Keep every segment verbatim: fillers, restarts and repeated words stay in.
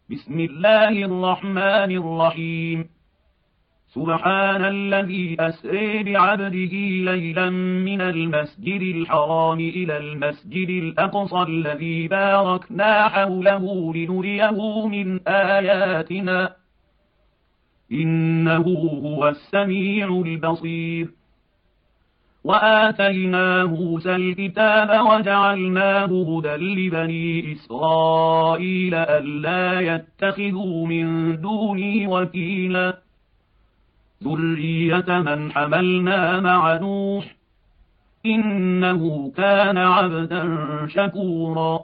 بسم الله الرحمن الرحيم. سبحان الذي أسري بعبده ليلا من المسجد الحرام إلى المسجد الأقصى الذي باركنا حوله لنريه من آياتنا إنه هو السميع البصير. وآتينا موسى الكتاب وجعلناه هدى لبني إسرائيل ألا يتخذوا من دوني وكيلا ذرية من حملنا مع نوح إنه كان عبدا شكورا.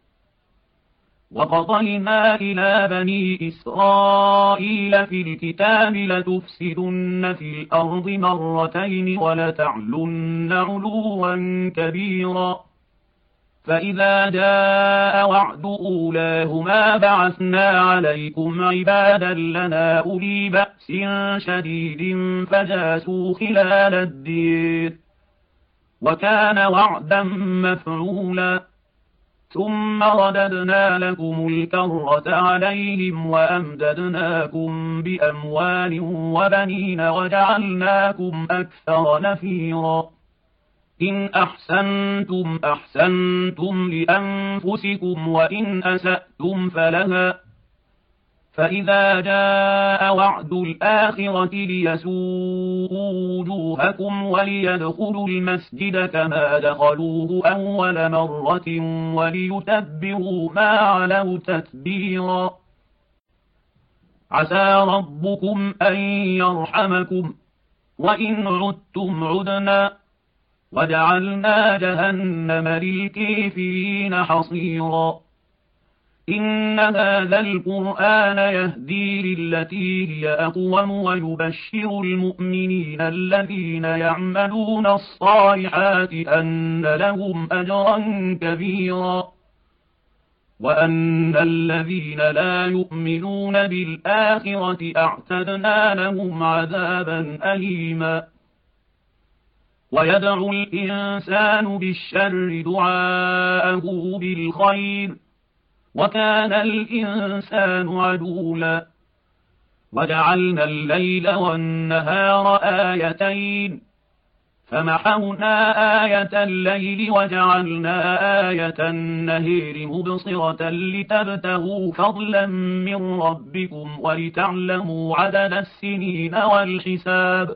وقضينا إلى بني إسرائيل في الكتاب لتفسدن في الأرض مرتين ولتعلن علوا كبيرا فإذا جاء وعد أولاهما بعثنا عليكم عبادا لنا أولي بأس شديد فجاسوا خلال الدير وكان وعدا مفعولا. ثم رددنا لكم الكرة عليهم وأمددناكم بأموال وبنين وجعلناكم أكثر نفيرا. إن أحسنتم أحسنتم لأنفسكم وإن أسأتم فلها فإذا جاء وعد الآخرة ليسوءوا وجوهكم وليدخلوا المسجد كما دخلوه أول مرة وليتبروا ما علوا تتبيرا. عسى ربكم أن يرحمكم وإن عدتم عدنا وجعلنا جهنم للكافرين حصيرا. إن هذا القرآن يهدي للتي هي أقوم ويبشر المؤمنين الذين يعملون الصالحات أن لهم أجرا كبيرا وأن الذين لا يؤمنون بالآخرة أعتدنا لهم عذابا أليما. ويدعو الإنسان بالشر دعاءه بالخير وكان الإنسان عجولا. وجعلنا الليل والنهار آيتين فمحونا آية الليل وجعلنا آية النهار مبصرة لتبتغوا فضلا من ربكم ولتعلموا عدد السنين والحساب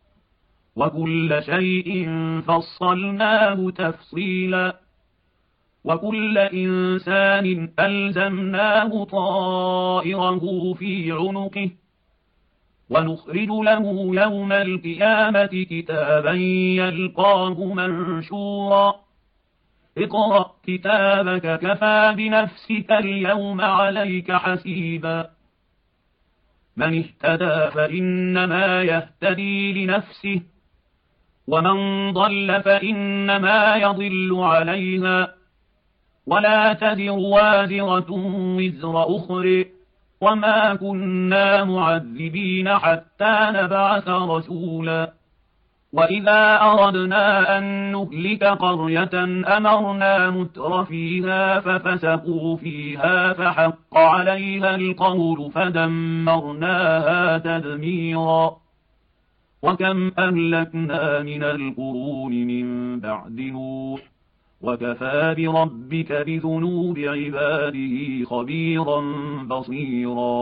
وكل شيء فصلناه تفصيلا. وكل إنسان ألزمناه طائره في عنقه ونخرج له يوم القيامة كتابا يلقاه منشورا. اقرأ كتابك كفى بنفسك اليوم عليك حسيبا. من اهتدى فإنما يهتدي لنفسه ومن ضل فإنما يضل عليها ولا تزر وازرة وزر أخرى وما كنا معذبين حتى نبعث رسولا. وإذا أردنا أن نهلك قرية أمرنا متر فيها ففسقوا فيها فحق عليها القول فدمرناها تدميرا. وكم أهلكنا من القرون من بعد نوح وكفى بربك بذنوب عباده خبيرا بصيرا.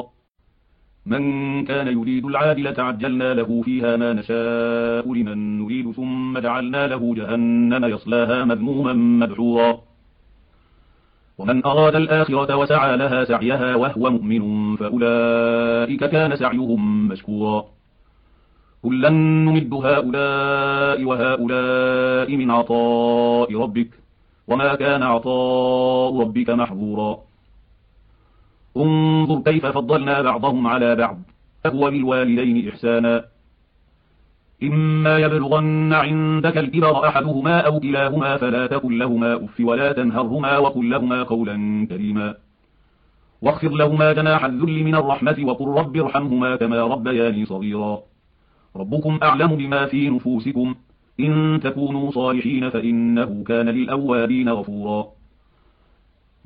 من كان يريد العاجلة عجلنا له فيها ما نشاء لمن نريد ثم جعلنا له جهنم يصلاها مذموما مدحورا. ومن أراد الآخرة وسعى لها سعيها وهو مؤمن فأولئك كان سعيهم مشكورا. كلا نمد هؤلاء وهؤلاء من عطاء ربك وما كان عطاء ربك محظورا. انظر كيف فضلنا بعضهم على بعض فهو بالوالدين إحسانا. إما يبلغن عندك الكبر أحدهما أو كلاهما فلا تقل لهما أف ولا تنهرهما وقل لهما قولا كريما واخفض لهما جناح الذل من الرحمة وقل رب ارحمهما كما ربياني صغيرا. ربكم أعلم بما في نفوسكم إن تكونوا صالحين فإنه كان للأوابين غفورا.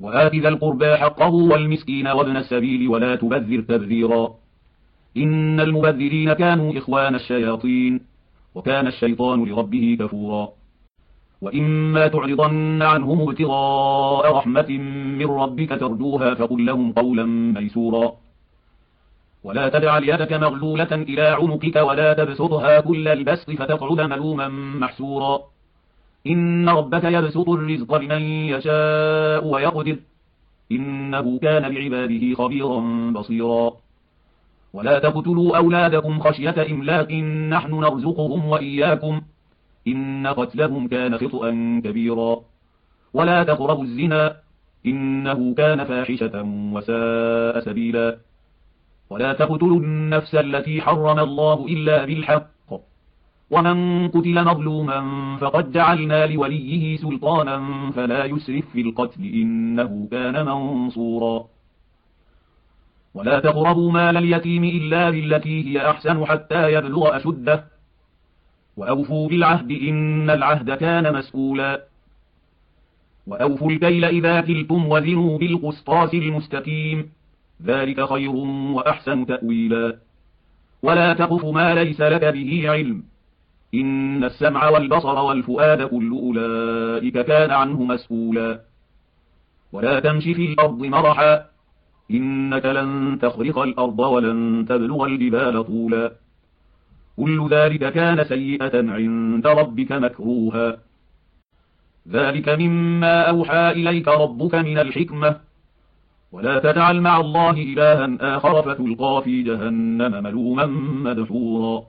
وآت ذا القربى حقه والمسكين وابن السبيل ولا تبذر تبذيرا إن المبذرين كانوا إخوان الشياطين وكان الشيطان لربه كفورا وإما تعرضن عنهم ابتغاء رحمة من ربك ترجوها فقل لهم قولا ميسورا ولا تجعل يدك مغلولة إلى عنقك ولا تبسطها كل البسط فتقعد ملوما محسورا إن ربك يبسط الرزق لمن يشاء ويقدر إنه كان بعباده خبيرا بصيرا ولا تقتلوا أولادكم خشية إملاق نحن نرزقهم وإياكم إن قتلهم كان خطأ كبيرا ولا تقربوا الزنا إنه كان فاحشة وساء سبيلا ولا تقتلوا النفس التي حرم الله إلا بالحق ومن قتل مظلوما فقد جعلنا لوليه سلطانا فلا يسرف في القتل إنه كان منصورا ولا تقربوا مال اليتيم إلا بالتي هي أحسن حتى يبلغ أشده وأوفوا بالعهد إن العهد كان مسؤولا وأوفوا الكيل إذا كلتم وزنوا بالقسطاس المستقيم ذلك خير وأحسن تأويلا ولا تقف ما ليس لك به علم إن السمع والبصر والفؤاد كل أولئك كان عنه مسؤولا ولا تمش في الأرض مرحا إنك لن تخرق الأرض ولن تبلغ الجبال طولا كل ذلك كان سيئة عند ربك مكروها ذلك مما أوحى إليك ربك من الحكمة ولا تجعل مع الله إلها آخر فتلقى في جهنم ملوما مدحورا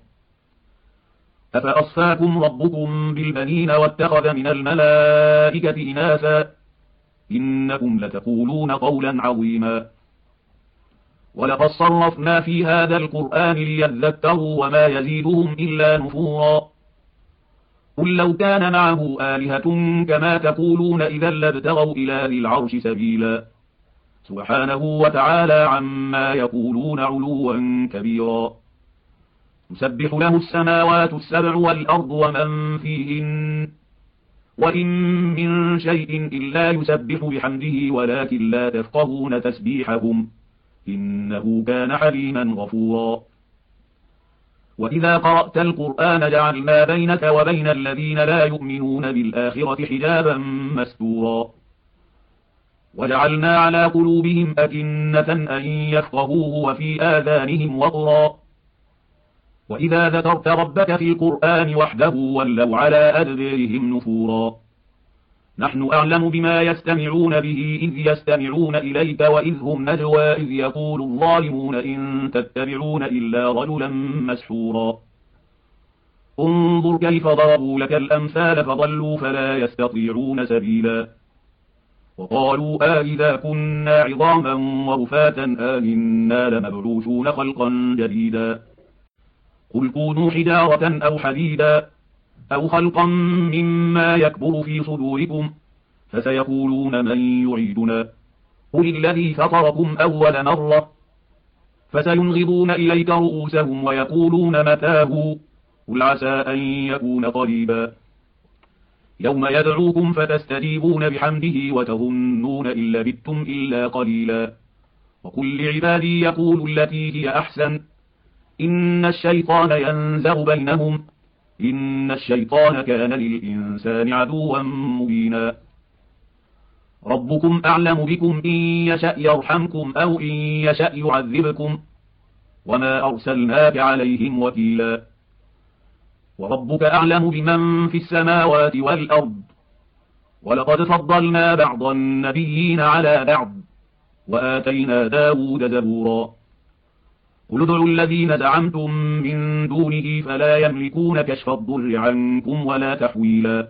أفأصفاكم ربكم بالبنين واتخذ من الملائكة إناثا إنكم لتقولون قولا عظيما ولقد صرفنا في هذا القرآن ليذكروا وما يزيدهم إلا نفورا قل لو كان معه آلهة كما تقولون إذا لابتغوا إلى ذي العرش سبيلا سبحانه وتعالى عما يقولون علوا كبيرا يسبح له السماوات السبع والأرض ومن فيهن وإن من شيء إلا يسبح بحمده ولكن لا تفقهون تسبيحهم إنه كان حليما غفورا وإذا قرأت القرآن جعلنا بينك وبين الذين لا يؤمنون بالآخرة حجابا مستورا وجعلنا على قلوبهم أكنة أن يفقهوه وفي آذانهم وقرا وإذا ذكرت ربك في القرآن وحده ولوا على أدبارهم نفورا نحن أعلم بما يستمعون به إذ يستمعون إليك وإذ هم نجوى إذ يقول الظالمون إن تتبعون إلا رجلا مسحورا انظر كيف ضربوا لك الأمثال فضلوا فلا يستطيعون سبيلا وقالوا آئذا كنا عظاما ورفاتا آئنا لمبعوثون خلقا جديدا قل كونوا حجارة أو حديدا أو خلقا مما يكبر في صدوركم فسيقولون من يعيدنا قل الذي فطركم أول مرة فسينغضون إليك رؤوسهم ويقولون متاه قل عسى أن يكون قريبا يوم يدعوكم فتستجيبون بحمده وتظنون إن لبثتم إلا قليلا وقل لعبادي يقولوا التي هي أحسن إن الشيطان ينزغ بينهم إن الشيطان كان للإنسان عدوا مبينا ربكم أعلم بكم إن يشأ يرحمكم أو إن يشأ يعذبكم وما أرسلناك عليهم وكيلا وربك أعلم بمن في السماوات والأرض ولقد فضلنا بعض النبيين على بعض وآتينا داود زبورا قل ادعوا الذين زعمتم من دونه فلا يملكون كشف الضر عنكم ولا تحويلا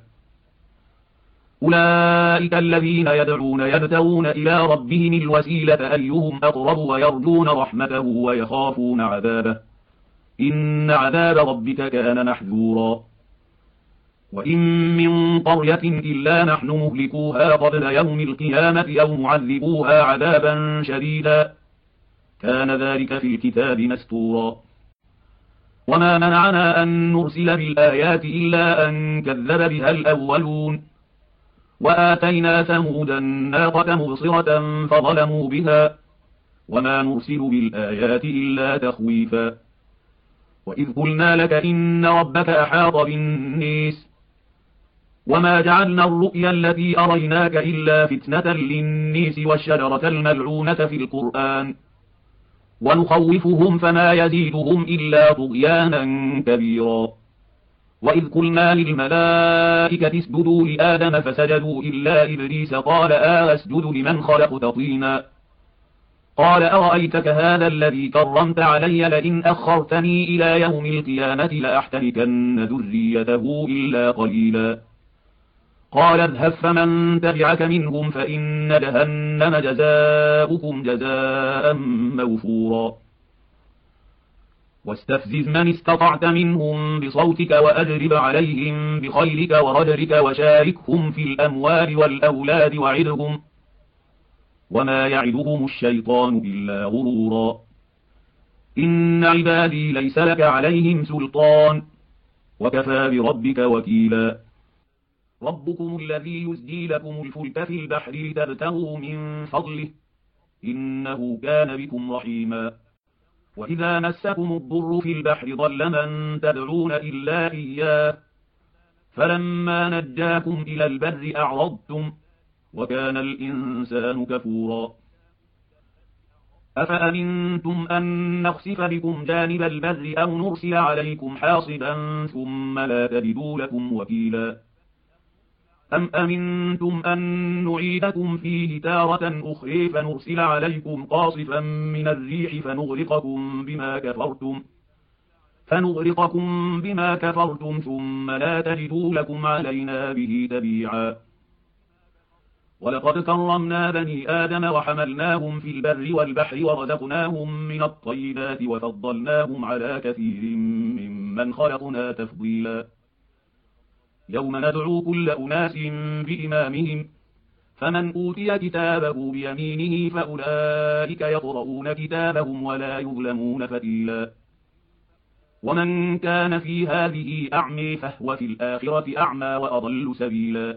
أولئك الذين يدعون يبتغون إلى ربهم الوسيلة أيهم أقرب ويرجون رحمته ويخافون عذابه إن عذاب ربك كان محذورا وإن من قرية إلا نحن مهلكوها قبل يوم القيامة أو معذبوها عذابا شديدا كان ذلك في الكتاب مستورا وما منعنا أن نرسل بالآيات إلا أن كذب بها الأولون وآتينا ثمود الناقة مبصرة فظلموا بها وما نرسل بالآيات إلا تخويفا وإذ قلنا لك إن ربك أحاط بالناس وما جعلنا الرؤيا التي أريناك إلا فتنة للناس والشجرة الملعونة في القرآن ونخوفهم فما يزيدهم إلا طغيانا كبيرا وإذ قلنا للملائكة اسجدوا لآدم فسجدوا إلا إبليس قال أسجد لمن خلقت طينا قال أرأيتك هذا الذي كرمت علي لئن أخرتني إلى يوم القيامة لأحتركن ذريته إلا قليلا قال اذهب فمن تبعك منهم فإن جهنم جزاؤكم جزاء موفورا واستفزز من استطعت منهم بصوتك وأجرب عليهم بخيلك ورجلك وشاركهم في الأموال والأولاد وعدهم وما يعدهم الشيطان إلا غرورا إن عبادي ليس لك عليهم سلطان وكفى بربك وكيلا ربكم الذي يزجي لكم الفلك في البحر لتبتغوا من فضله إنه كان بكم رحيما وإذا مسكم الضر في البحر ضل من تدعون إلا إياه فلما نجاكم إلى البر أعرضتم وكان الإنسان كفورا أفأمنتم أن نخسف بكم جانب البر أو نرسل عليكم حاصبا ثم لا تجدوا لكم وكيلا أم أمنتم أن نعيدكم فيه تارة أخرى فنرسل عليكم قاصفا من الريح فنغرقكم بما كفرتم فنغرقكم بما كفرتم ثم لا تجدوا لكم علينا به تبيعا ولقد كرمنا بني آدم وحملناهم في البر والبحر ورزقناهم من الطيبات وفضلناهم على كثير ممن خلقنا تفضيلا يوم ندعو كل أناس بإمامهم فمن أوتي كتابه بيمينه فأولئك يقرؤون كتابهم ولا يظلمون فتيلا ومن كان في هذه أعمي فهو في الآخرة أعمى وأضل سبيلا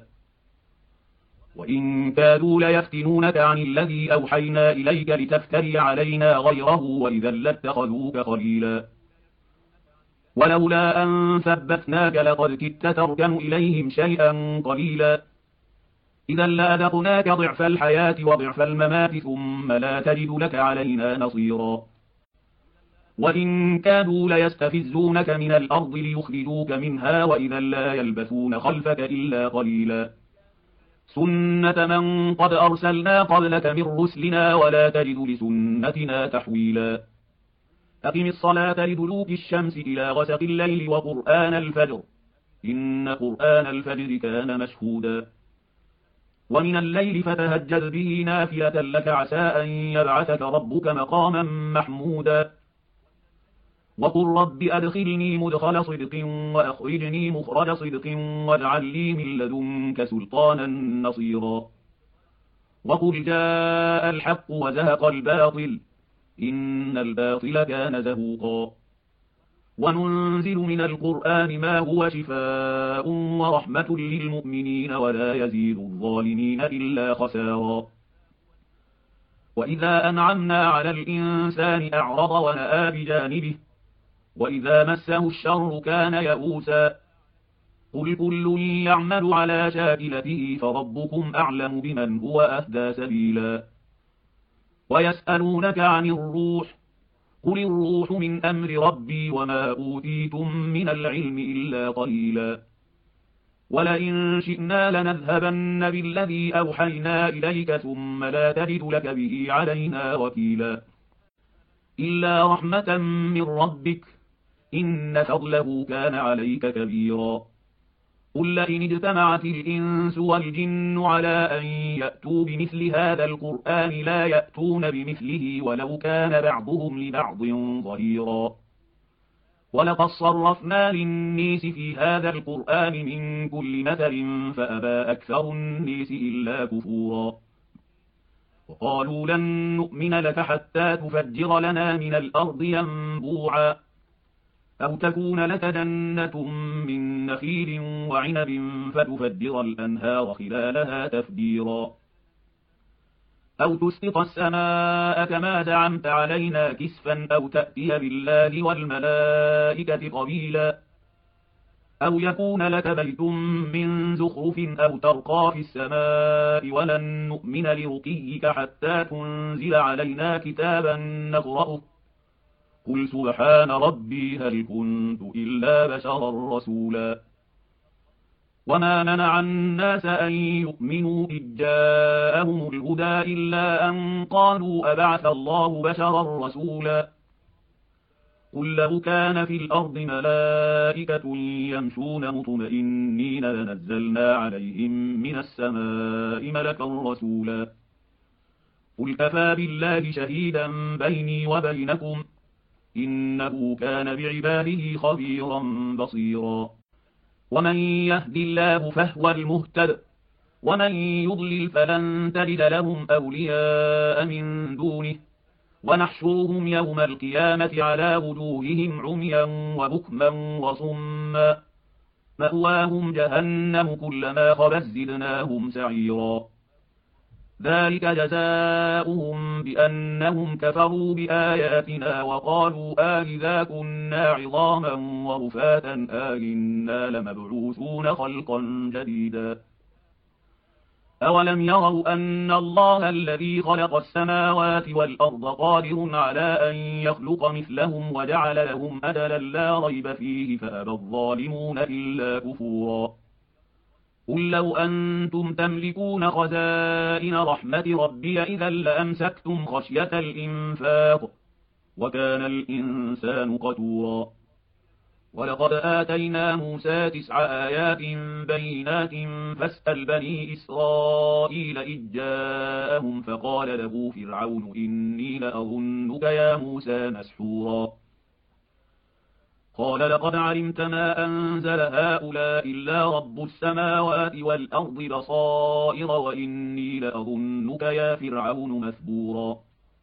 وإن كادوا ليفتنونك عن الذي أوحينا إليك لتفتري علينا غيره وإذا لاتخذوك خليلا ولولا أن ثبتناك لقد كدت تركن إليهم شيئا قليلا إذا لأذقناك ضعف الحياة وضعف الممات ثم لا تجد لك علينا نصيرا وإن كادوا ليستفزونك من الأرض ليخرجوك منها وإذا لا يلبثون خلفك إلا قليلا سنة من قد أرسلنا قبلك من رسلنا ولا تجد لسنتنا تحويلا أقم الصلاة لدلوك الشمس إلى غسق الليل وقرآن الفجر إن قرآن الفجر كان مشهودا ومن الليل فتهجد به نافلة لك عسى أن يبعثك ربك مقاما محمودا وقل رب أدخلني مدخل صدق وأخرجني مخرج صدق واجعل لي من لدنك سلطانا نصيرا وقل جاء الحق وزهق الباطل إن الباطل كان زهوقا وننزل من القرآن ما هو شفاء ورحمة للمؤمنين ولا يزيد الظالمين إلا خسارا وإذا أنعمنا على الإنسان أعرض ونأى بجانبه وإذا مسه الشر كان يئوسا قل كل يعمل على شاكلته فربكم أعلم بمن هو أهدى سبيلا ويسألونك عن الروح قل الروح من أمر ربي وما أوتيتم من العلم إلا قليلا ولئن شئنا لنذهبن بالذي أوحينا إليك ثم لا تجد لك به علينا وكيلا إلا رحمة من ربك إن فضله كان عليك كبيرا قل لئن اجتمعت الإنس والجن على أن يأتوا بمثل هذا القرآن لا يأتون بمثله ولو كان بعضهم لبعض ظهيرا ولقد صرفنا للناس في هذا القرآن من كل مثل فأبى أكثر الناس إلا كفورا وقالوا لن نؤمن لك حتى تفجر لنا من الأرض ينبوعا أو تكون لك جنة من نخيل وعنب فتفجر الأنهار خلالها تفجيرا أو تسقط السماء كما زعمت علينا كسفا أو تأتي بالله والملائكة قبيلا أو يكون لك بيت من زخرف أو ترقى في السماء ولن نؤمن لرقيك حتى تنزل علينا كتابا نقرأه قل سبحان ربي هل كنت إلا بشرا رسولا وما منع الناس أن يؤمنوا إذ جاءهم الهدى إلا أن قالوا أبعث الله بشرا رسولا قل لو كان في الأرض ملائكة يمشون مطمئنين لنزلنا عليهم من السماء ملكا رسولا قل كفى بالله شهيدا بيني وبينكم إنه كان بعباده خبيرا بصيرا ومن يهد الله فهو المهتد ومن يضلل فلن تجد لهم أولياء من دونه ونحشرهم يوم القيامة على وجوههم عميا وبكما وصما مأواهم جهنم كلما خبت زدناهم سعيرا ذلك جزاؤهم بأنهم كفروا بآياتنا وقالوا آئذا كنا عظاما ورفاتا آئنا لمبعوثون خلقا جديدا أولم يروا أن الله الذي خلق السماوات والأرض قادر على أن يخلق مثلهم وجعل لهم أجلا لا ريب فيه فأبى الظالمون إلا كفورا قل لو أنتم تملكون خزائن رحمة ربي إذا لأمسكتم خشية الإنفاق وكان الإنسان قتورا ولقد آتينا موسى تسع آيات بينات فاسأل بني إسرائيل إذ جاءهم فقال له فرعون إني لأظنك يا موسى مسحورا قال لقد علمت ما أنزل هؤلاء إلا رب السماوات والأرض بصائر وإني لأظنك يا فرعون مثبورا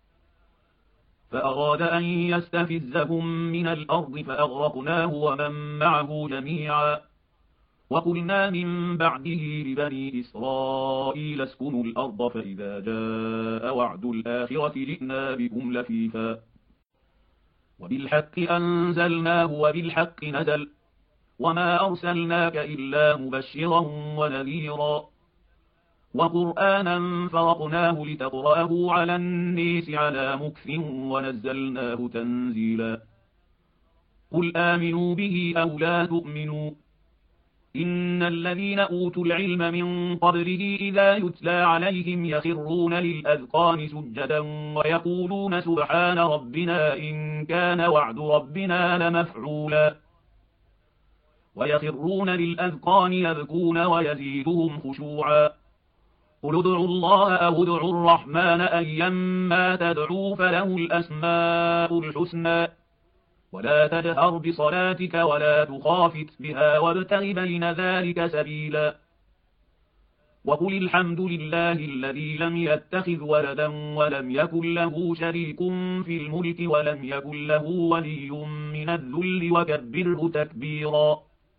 فأراد أن يستفزهم من الأرض فأغرقناه ومن معه جميعا وقلنا من بعده لبني إسرائيل اسكنوا الأرض فإذا جاء وعد الآخرة جئنا بكم لفيفا وبالحق أنزلناه وبالحق نزل وما أرسلناك إلا مبشرا ونذيرا وقرآنا فرقناه لتقرأه على الناس على مكث ونزلناه تنزيلا قل آمنوا به أو لا تؤمنوا إن الذين أوتوا العلم من قبله إذا يتلى عليهم يخرون للأذقان سجدا ويقولون سبحان ربنا إن كان وعد ربنا لمفعولا ويخرون للأذقان يبكون ويزيدهم خشوعا قل ادعوا الله أو ادعوا الرحمن أيما تدعوا فله الأسماء الحسنى ولا تجهر بصلاتك ولا تخافت بها وابتغ بين ذلك سبيلا وقل الحمد لله الذي لم يتخذ ولدا ولم يكن له شريك في الملك ولم يكن له ولي من الذل وكبره تكبيرا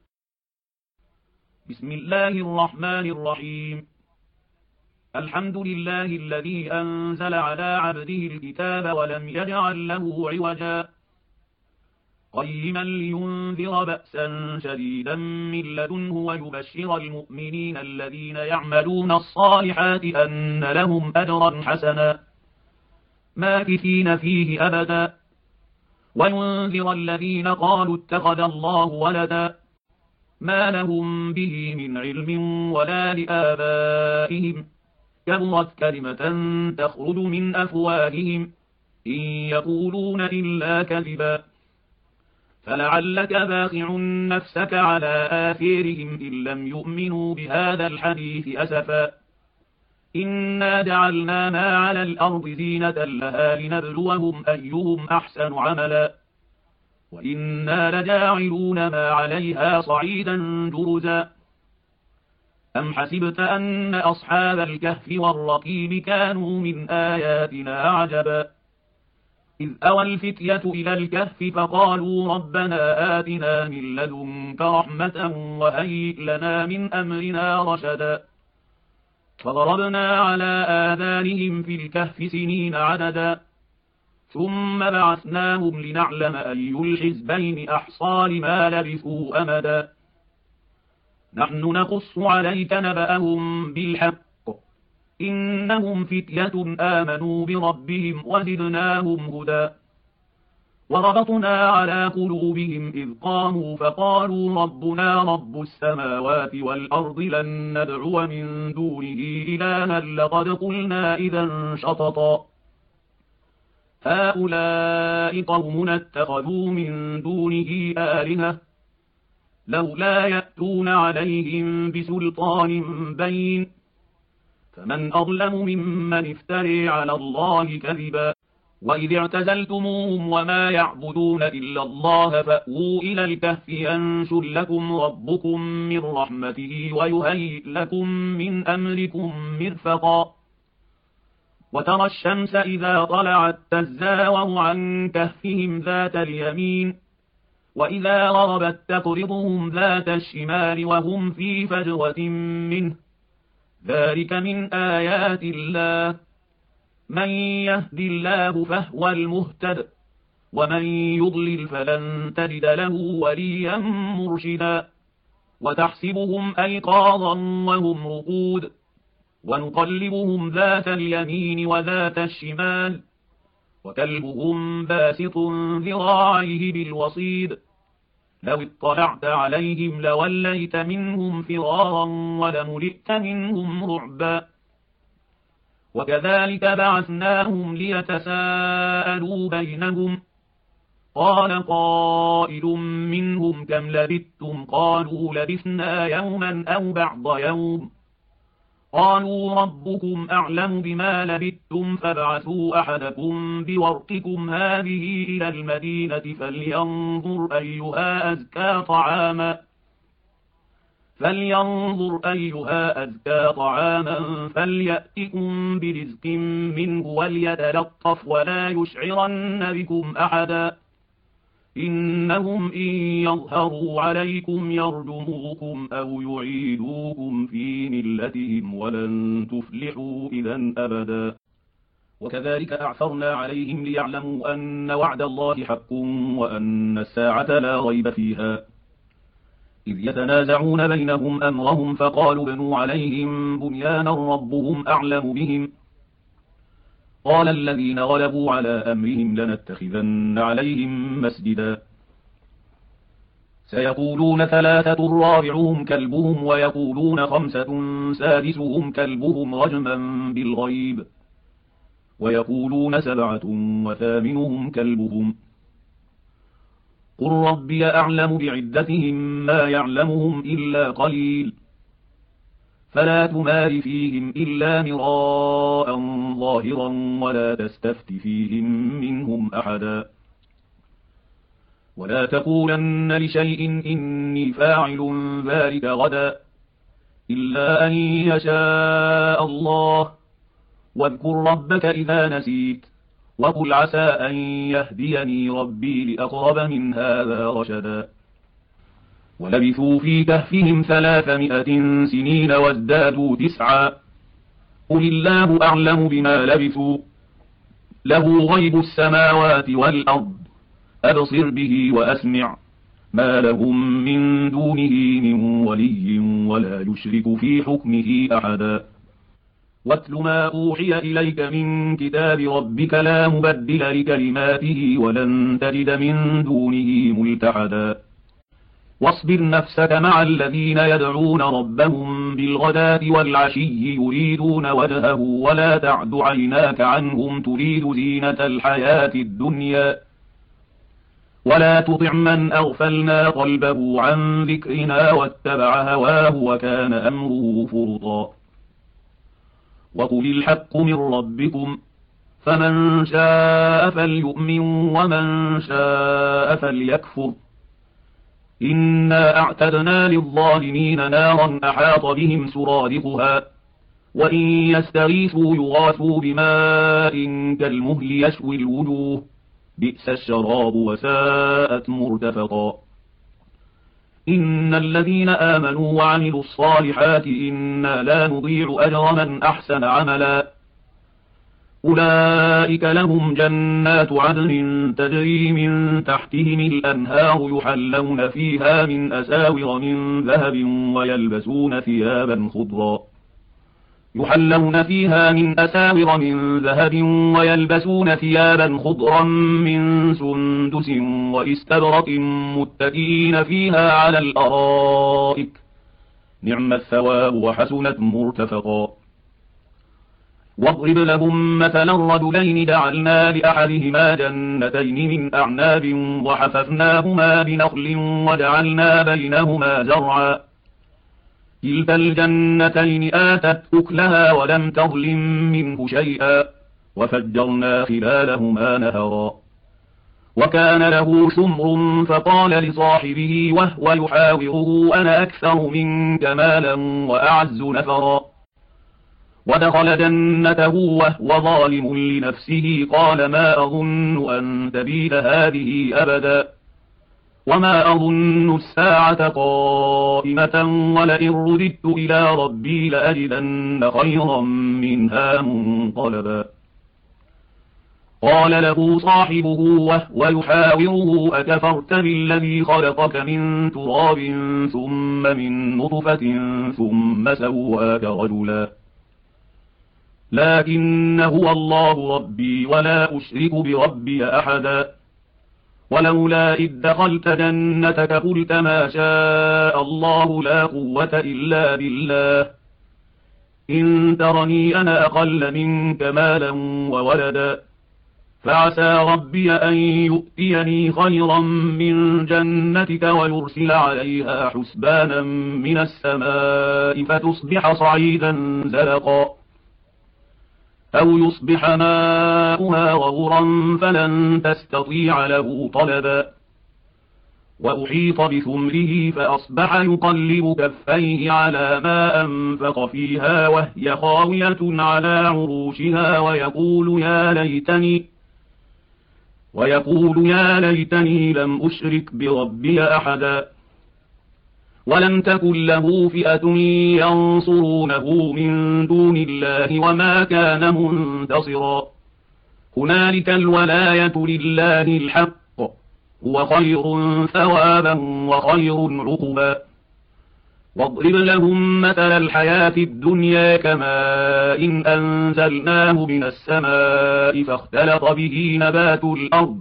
بسم الله الرحمن الرحيم الحمد لله الذي أنزل على عبده الكتاب ولم يجعل له عوجا قيما لينذر بأسا شديدا من لدنه ويبشر المؤمنين الذين يعملون الصالحات أن لهم أجرا حسنا ماكثين فيه أبدا وينذر الذين قالوا اتخذ الله ولدا ما لهم به من علم ولا لآبائهم كبرت كلمة تخرج من أفواههم إن يقولون إلا كذبا فلعلك باخع نفسك على آثارهم إن لم يؤمنوا بهذا الحديث أسفا إنا جعلنا ما على الأرض زينة لها لنبلوهم أيهم أحسن عملا وإنا لجاعلون ما عليها صعيدا جرزا أم حسبت أن أصحاب الكهف والرقيم كانوا من آياتنا عجبا إذ أوى الفتية إلى الكهف فقالوا ربنا آتنا من لدنك رحمة وهيئ لنا من أمرنا رشدا فضربنا على آذانهم في الكهف سنين عددا ثم بعثناهم لنعلم أي الحزبين أحصى لما لبثوا أمدا نحن نقص عليك نبأهم بالحق إنهم فتية آمنوا بربهم وزدناهم هدى وربطنا على قلوبهم إذ قاموا فقالوا ربنا رب السماوات والأرض لن ندعو من دونه إلها لقد قلنا إذا شططا هؤلاء قومنا اتخذوا من دونه آلهة لولا يأتون عليهم بسلطان بين فمن أظلم ممن افتري على الله كذبا وإذ اعتزلتموهم وما يعبدون إلا الله فأووا إلى الكهف ينشر لكم ربكم من رحمته ويهيئ لكم من أمركم مرفقا وترى الشمس إذا طلعت تزاور عن كهفهم ذات اليمين وإذا غربت تقرضهم ذات الشمال وهم في فجوة منه ذلك من آيات الله من يهد الله فهو المهتد ومن يضلل فلن تجد له وليا مرشدا وتحسبهم أيقاظا وهم رقود ونقلبهم ذات اليمين وذات الشمال وكلبهم باسط ذراعيه بالوصيد لو اطلعت عليهم لوليت منهم فرارا ولملئت منهم رعبا وكذلك بعثناهم ليتساءلوا بينهم قال قائل منهم كم لبثتم قالوا لبثنا يوما أو بعض يوم قالوا ربكم أعلم بما لبثتم فابعثوا أحدكم بورقكم هذه إلى المدينة فلينظر أيها أزكى طعاما فلينظر أيها أزكى طعاما فليأتكم برزق منه وليتلطف ولا يشعرن بكم أحدا إنهم إن يظهروا عليكم يرجموكم أو يعيدوكم في ملتهم ولن تفلحوا إذا أبدا وكذلك أعثرنا عليهم ليعلموا أن وعد الله حق وأن الساعة لا ريب فيها إذ يتنازعون بينهم أمرهم فقالوا بنوا عليهم بنيانا ربهم أعلم بهم قال الذين غلبوا على أمرهم لنتخذن عليهم مسجدا سيقولون ثلاثة رابعهم كلبهم ويقولون خمسة سادسهم كلبهم رجما بالغيب ويقولون سبعة وثامنهم كلبهم قل ربي أعلم بعدتهم ما يعلمهم إلا قليل فلا تمار فيهم إلا مراء ظاهرا ولا تستفت فيهم منهم أحدا ولا تقولن لشيء إني فاعل ذلك غدا إلا أن يشاء الله واذكر ربك إذا نسيت وقل عسى أن يهديني ربي لأقرب من هذا رشدا ولبثوا في كهفهم ثلاثمائة سنين وازدادوا تسعا قل الله أعلم بما لبثوا له غيب السماوات والأرض أبصر به وأسمع ما لهم من دونه من ولي ولا يشرك في حكمه أحدا واتل ما أوحي إليك من كتاب ربك لا مبدل لكلماته ولن تجد من دونه ملتحدا واصبر نفسك مع الذين يدعون ربهم بالغداة والعشي يريدون وجهه ولا تعد عيناك عنهم تريد زينة الحياة الدنيا ولا تطع من أغفلنا قلبه عن ذكرنا واتبع هواه وكان أمره فرطا وقل الحق من ربكم فمن شاء فليؤمن ومن شاء فليكفر إنا أعتدنا للظالمين نارا أحاط بهم سرادقها وإن يستغيثوا يغاثوا بماء كالمهل يشوي الوجوه بئس الشراب وساءت مرتفقا. إن الذين آمنوا وعملوا الصالحات إنا لا نضيع أجر من أحسن عملا أولئك لهم جنات عدن تجري من تحتهم الأنهار يحلون فيها من أساور من ذهب ويلبسون ثيابا خضرا يحلون فيها من أساور من ذهب ويلبسون ثيابا خضرا من سندس وإستبرق متكئين فيها على الأرائك نعم الثواب وحسنت مرتفقا. واضرب لهم مثلا رجلين جعلنا لأحدهما جنتين من أعناب وحففناهما بنخل وجعلنا بينهما زرعا كلتا الجنتين آتت أكلها ولم تظلم منه شيئا وفجرنا خلالهما نهرا وكان له ثمر فقال لصاحبه وهو يحاوره أنا أكثر منك مالا وأعز نفرا ودخل جنته وهو ظالم لنفسه قال ما أظن أن تبيد هذه أبدا وما أظن الساعة قائمة ولئن رددت إلى ربي لأجدن خيرا منها منقلبا. قال له صاحبه وهو يحاوره أكفرت بالذي خلقك من تراب ثم من نطفة ثم سواك رجلا لكن هو الله ربي ولا أشرك بربي أحدا ولولا إذ دخلت جنتك قلت ما شاء الله لا قوة إلا بالله إن ترني أنا أقل منك مالا وولدا فعسى ربي أن يؤتيني خيرا من جنتك ويرسل عليها حسبانا من السماء فتصبح صعيدا زلقا أو يصبح ماؤها غورا فلن تستطيع له طلبا وأحيط بثمره فأصبح يقلب كفيه على ما أنفق فيها وهي خاوية على عروشها ويقول يا ليتني ويقول يا ليتني لم أشرك بربي أحدا ولم تكن له فئة ينصرونه من دون الله وما كان منتصرا هنالك الولاية لله الحق هو خير ثوابا وخير عقبا. واضرب لهم مثل الحياة الدنيا كماء إن أنزلناه من السماء فاختلط به نبات الأرض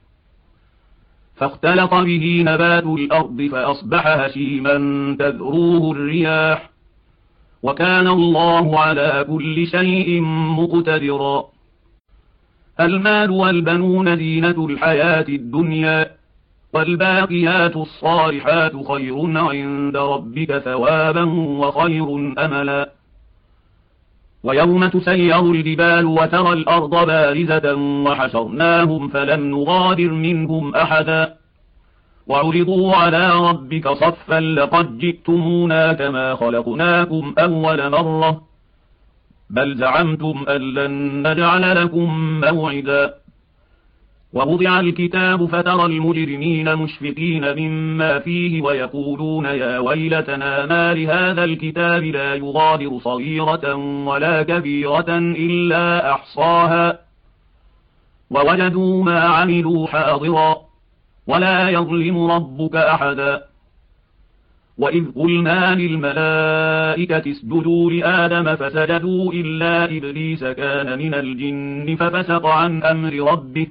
فاختلط به نبات الأرض فأصبح هشيما تذروه الرياح وكان الله على كل شيء مقتدرا. المال والبنون زينة الحياة الدنيا والباقيات الصالحات خير عند ربك ثوابا وخير أملا. ويوم تسير الجبال وترى الأرض بارزة وحشرناهم فلم نغادر منهم أحدا وعرضوا على ربك صفا لقد جئتمونا كما خلقناكم أول مرة بل زعمتم أن لن نجعل لكم موعدا. ووضع الكتاب فترى المجرمين مشفقين مما فيه ويقولون يا ويلتنا ما لهذا الكتاب لا يغادر صغيرة ولا كبيرة إلا أحصاها ووجدوا ما عملوا حاضرا ولا يظلم ربك أحدا. وإذ قلنا للملائكة اسجدوا لآدم فسجدوا إلا إبليس كان من الجن ففسق عن أمر ربه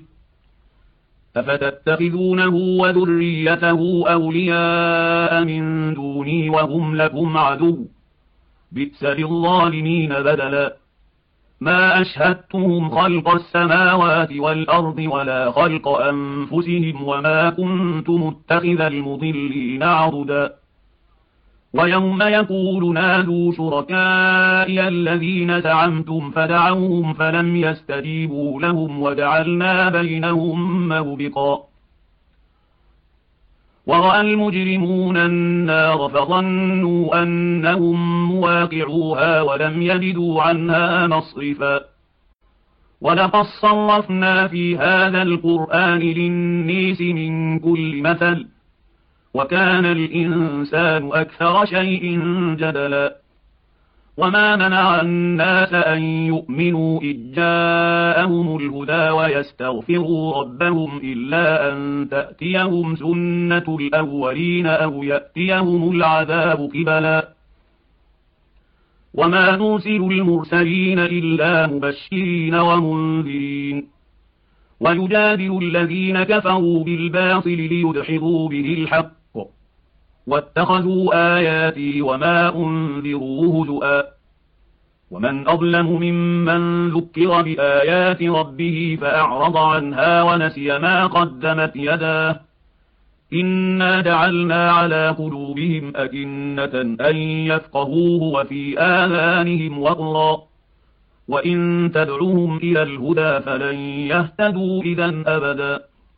أفتتخذونه وذريته أولياء من دوني وهم لكم عدو بئس للظالمين بدلا. ما أشهدتهم خلق السماوات والأرض ولا خلق أنفسهم وما كنت متخذ المضلين عضدا. ويوم يقول نادوا شركائي الذين زعمتم فدعوهم فلم يستجيبوا لهم وجعلنا بينهم موبقا. ورأى المجرمون النار فظنوا أنهم مواقعوها ولم يجدوا عنها مصرفا ولقد صرفنا في هذا القرآن للناس من كل مثل وكان الإنسان أكثر شيء جدلا وما منع الناس أن يؤمنوا إذ جاءهم الهدى ويستغفروا ربهم إلا أن تأتيهم سنة الأولين أو يأتيهم العذاب قبلا وما نرسل المرسلين إلا مبشرين ومنذرين ويجادل الذين كفروا بالباطل ليدحضوا به الحق واتخذوا آياتي وما أنذروا هزؤا ومن أظلم ممن ذكر بآيات ربه فأعرض عنها ونسي ما قدمت يداه إنا جعلنا على قلوبهم أكنة أن يفقهوه وفي آذانهم وقرا وإن تدعوهم إلى الهدى فلن يهتدوا إذا أبدا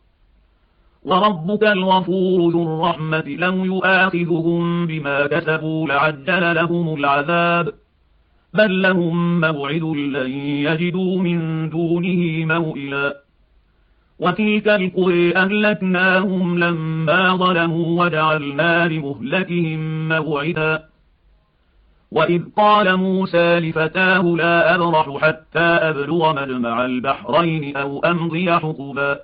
وربك الغفور ذو الرحمة لو يؤاخذهم بما كسبوا لعجل لهم العذاب بل لهم موعد لن يجدوا من دونه موئلا وتلك القرى أهلكناهم لما ظلموا وجعلنا لمهلكهم موعدا وإذ قال موسى لفتاه لا أبرح حتى أبلغ مجمع البحرين أو أمضي حقبا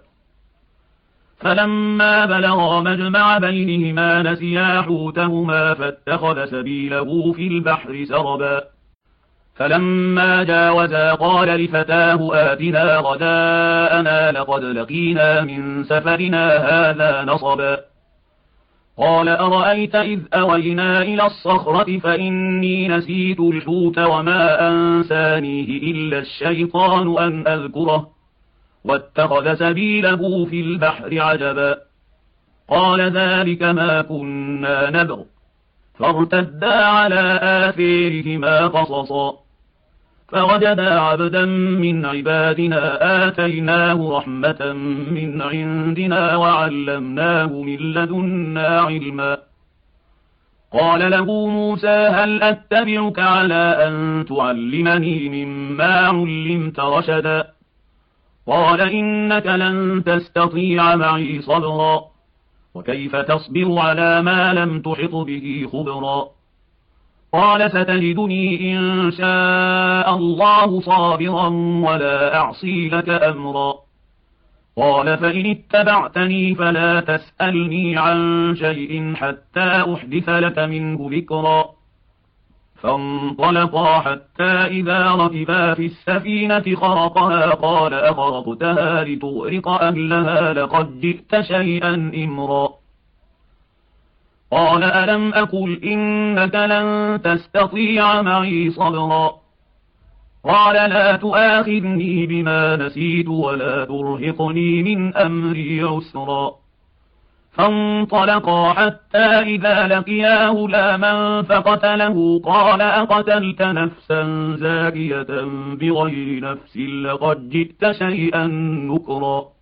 فلما بلغا مجمع بينهما نسيا حوتهما فاتخذ سبيله في البحر سربا فلما جاوزا قال لفتاه آتنا غداءنا لقد لقينا من سفرنا هذا نصبا قال أرأيت إذ أوينا إلى الصخرة فإني نسيت الحوت وما أنسانيه إلا الشيطان أن أذكره واتخذ سبيله في البحر عجبا قال ذلك ما كنا نبغ فارتدا على آثارهما قصصا فوجدا عبدا من عبادنا آتيناه رحمة من عندنا وعلمناه من لدنا علما قال له موسى هل أتبعك على أن تعلمني مما علمت رشدا قال إنك لن تستطيع معي صبرا وكيف تصبر على ما لم تحط به خبرا قال ستجدني إن شاء الله صابرا ولا أعصي لك أمرا قال فإن اتبعتني فلا تسألني عن شيء حتى أحدث لك منه ذكرا فانطلقا حتى إذا ركبا في السفينة خرقها قال أخرقتها لتغرق أهلها لقد جئت شيئا إمرا قال ألم أقل إنك لن تستطيع معي صبرا قال لا تؤاخذني بما نسيت ولا ترهقني من أمري عسرا فانطلقا حتى إذا لقيا غلاما فقتله قال أقتلت نفسا زاكية بغير نفس لقد جئت شيئا نكرا